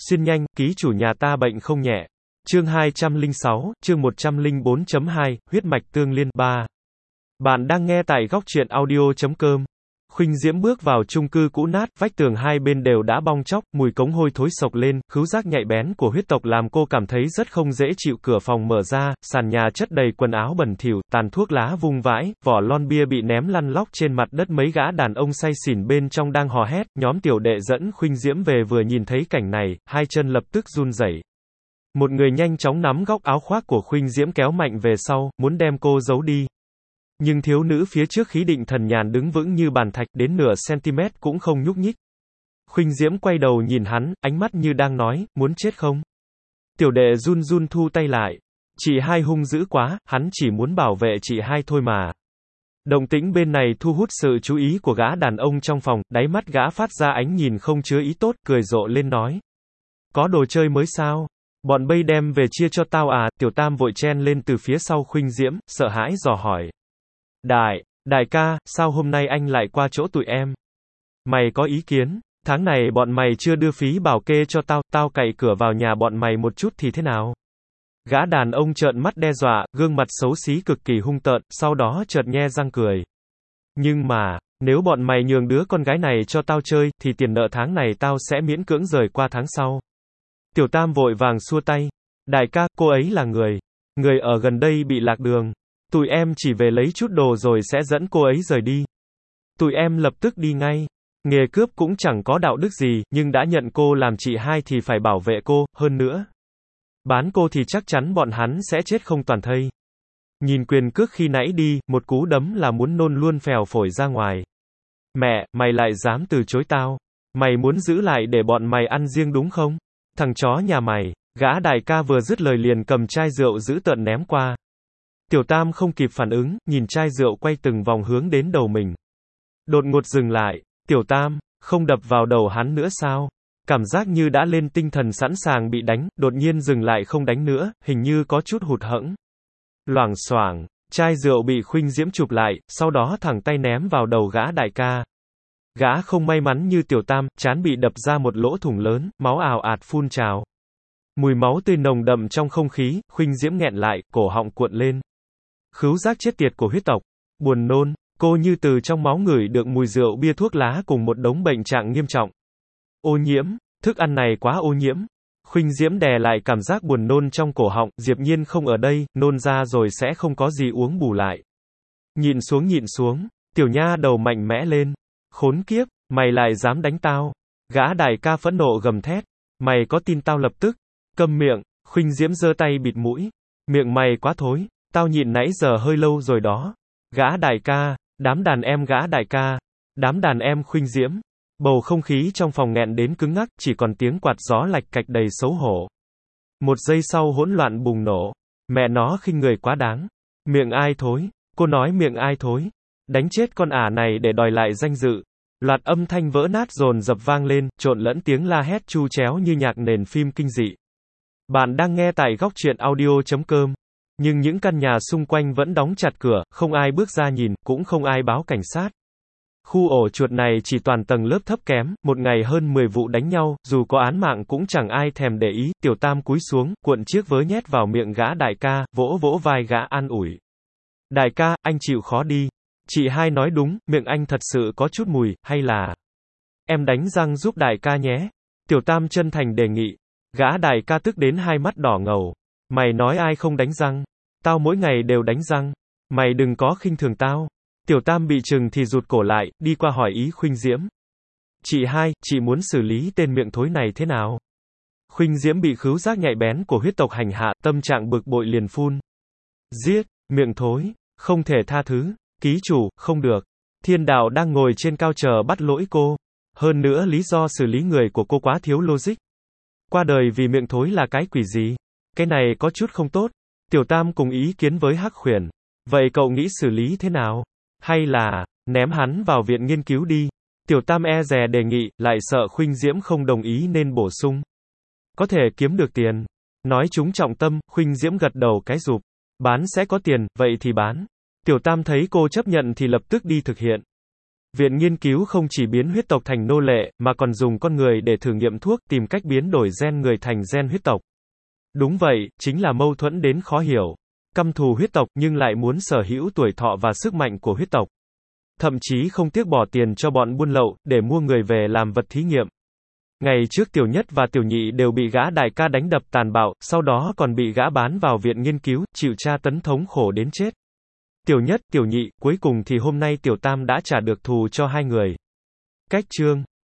Xin nhanh, ký chủ nhà ta bệnh không nhẹ. Chương 206, chương 104.2, huyết mạch tương liên 3. Bạn đang nghe tại góc truyện audio.com. Khuynh Diễm bước vào chung cư cũ nát, vách tường hai bên đều đã bong tróc, mùi cống hôi thối sộc lên, khứu giác nhạy bén của huyết tộc làm cô cảm thấy rất không dễ chịu. Cửa phòng mở ra, sàn nhà chất đầy quần áo bẩn thỉu, tàn thuốc lá vung vãi, vỏ lon bia bị ném lăn lóc trên mặt đất, mấy gã đàn ông say xỉn bên trong đang hò hét. Nhóm tiểu đệ dẫn Khuynh Diễm về vừa nhìn thấy cảnh này, hai chân lập tức run rẩy. Một người nhanh chóng nắm góc áo khoác của Khuynh Diễm kéo mạnh về sau, muốn đem cô giấu đi. Nhưng thiếu nữ phía trước khí định thần nhàn đứng vững như bàn thạch, đến nửa cm cũng không nhúc nhích. Khuynh Diễm quay đầu nhìn hắn, ánh mắt như đang nói, muốn chết không? Tiểu đệ run run thu tay lại. Chị hai hung dữ quá, hắn chỉ muốn bảo vệ chị hai thôi mà. Động tĩnh bên này thu hút sự chú ý của gã đàn ông trong phòng, đáy mắt gã phát ra ánh nhìn không chứa ý tốt, cười rộ lên nói. Có đồ chơi mới sao? Bọn bây đem về chia cho tao à? Tiểu Tam vội chen lên từ phía sau Khuynh Diễm, sợ hãi dò hỏi. Đại ca, sao hôm nay anh lại qua chỗ tụi em? Mày có ý kiến? Tháng này bọn mày chưa đưa phí bảo kê cho tao cậy cửa vào nhà bọn mày một chút thì thế nào? Gã đàn ông trợn mắt đe dọa, gương mặt xấu xí cực kỳ hung tợn, sau đó chợt nhe răng cười. Nhưng mà, nếu bọn mày nhường đứa con gái này cho tao chơi, thì tiền nợ tháng này tao sẽ miễn cưỡng rời qua tháng sau. Tiểu Tam vội vàng xua tay. Đại ca, cô ấy là người ở gần đây bị lạc đường. Tụi em chỉ về lấy chút đồ rồi sẽ dẫn cô ấy rời đi. Tụi em lập tức đi ngay. Nghề cướp cũng chẳng có đạo đức gì, nhưng đã nhận cô làm chị hai thì phải bảo vệ cô, hơn nữa. Bán cô thì chắc chắn bọn hắn sẽ chết không toàn thây. Nhìn quyền cước khi nãy đi, một cú đấm là muốn nôn luôn phèo phổi ra ngoài. Mẹ, mày lại dám từ chối tao. Mày muốn giữ lại để bọn mày ăn riêng đúng không? Thằng chó nhà mày. Gã đại ca vừa dứt lời liền cầm chai rượu dữ tợn ném qua. Tiểu Tam không kịp phản ứng, nhìn chai rượu quay từng vòng hướng đến đầu mình. Đột ngột dừng lại. Tiểu Tam, không đập vào đầu hắn nữa sao? Cảm giác như đã lên tinh thần sẵn sàng bị đánh, đột nhiên dừng lại không đánh nữa, hình như có chút hụt hẫng. Loảng xoảng, chai rượu bị Khuynh Diễm chụp lại, sau đó thẳng tay ném vào đầu gã đại ca. Gã không may mắn như Tiểu Tam, trán bị đập ra một lỗ thủng lớn, máu ào ạt phun trào. Mùi máu tươi nồng đậm trong không khí, Khuynh Diễm nghẹn lại, cổ họng cuộn lên. Khứu giác chết tiệt của huyết tộc. Buồn nôn, cô như từ trong máu ngửi được mùi rượu bia thuốc lá cùng một đống bệnh trạng nghiêm trọng. Ô nhiễm, thức ăn này quá ô nhiễm. Khuynh Diễm đè lại cảm giác buồn nôn trong cổ họng, Diệp Nhiên không ở đây, nôn ra rồi sẽ không có gì uống bù lại. Nhịn xuống, tiểu nha đầu mạnh mẽ lên. Khốn kiếp, mày lại dám đánh tao. Gã đại ca phẫn nộ gầm thét. Mày có tin tao lập tức. Câm miệng, Khuynh Diễm giơ tay bịt mũi. Miệng mày quá thối. Tao nhịn nãy giờ hơi lâu rồi đó. Gã đại ca, đám đàn em gã đại ca, đám đàn em Khuynh Diễm. Bầu không khí trong phòng nghẹn đến cứng ngắc, chỉ còn tiếng quạt gió lạch cạch đầy xấu hổ. Một giây sau hỗn loạn bùng nổ. Mẹ nó khinh người quá đáng. Miệng ai thối? Cô nói miệng ai thối? Đánh chết con ả này để đòi lại danh dự. Loạt âm thanh vỡ nát dồn dập vang lên, trộn lẫn tiếng la hét chu chéo như nhạc nền phim kinh dị. Bạn đang nghe tại góc truyện audio.com. Nhưng những căn nhà xung quanh vẫn đóng chặt cửa, không ai bước ra nhìn, cũng không ai báo cảnh sát. Khu ổ chuột này chỉ toàn tầng lớp thấp kém, một ngày hơn 10 vụ đánh nhau, dù có án mạng cũng chẳng ai thèm để ý. Tiểu Tam cúi xuống, cuộn chiếc vớ nhét vào miệng gã đại ca, vỗ vỗ vai gã an ủi. Đại ca, anh chịu khó đi. Chị hai nói đúng, miệng anh thật sự có chút mùi, hay là em đánh răng giúp đại ca nhé. Tiểu Tam chân thành đề nghị. Gã đại ca tức đến hai mắt đỏ ngầu. Mày nói ai không đánh răng? Tao mỗi ngày đều đánh răng. Mày đừng có khinh thường tao. Tiểu Tam bị chừng thì rụt cổ lại, đi qua hỏi ý Khuynh Diễm. Chị hai, chị muốn xử lý tên miệng thối này thế nào? Khuynh Diễm bị khứu giác nhạy bén của huyết tộc hành hạ, tâm trạng bực bội liền phun. Giết, miệng thối, không thể tha thứ. Ký chủ, không được. Thiên đạo đang ngồi trên cao chờ bắt lỗi cô. Hơn nữa lý do xử lý người của cô quá thiếu logic. Qua đời vì miệng thối là cái quỷ gì? Cái này có chút không tốt. Tiểu Tam cùng ý kiến với Hắc Khuyển. Vậy cậu nghĩ xử lý thế nào? Hay là ném hắn vào viện nghiên cứu đi? Tiểu Tam e dè đề nghị, lại sợ Khuynh Diễm không đồng ý nên bổ sung. Có thể kiếm được tiền. Nói chúng trọng tâm, Khuynh Diễm gật đầu cái rụp. Bán sẽ có tiền, vậy thì bán. Tiểu Tam thấy cô chấp nhận thì lập tức đi thực hiện. Viện nghiên cứu không chỉ biến huyết tộc thành nô lệ, mà còn dùng con người để thử nghiệm thuốc, tìm cách biến đổi gen người thành gen huyết tộc. Đúng vậy, chính là mâu thuẫn đến khó hiểu. Căm thù huyết tộc, nhưng lại muốn sở hữu tuổi thọ và sức mạnh của huyết tộc. Thậm chí không tiếc bỏ tiền cho bọn buôn lậu, để mua người về làm vật thí nghiệm. Ngày trước Tiểu Nhất và Tiểu Nhị đều bị gã đại ca đánh đập tàn bạo, sau đó còn bị gã bán vào viện nghiên cứu, chịu tra tấn thống khổ đến chết. Tiểu Nhất, Tiểu Nhị, cuối cùng thì hôm nay Tiểu Tam đã trả được thù cho hai người. Cách chương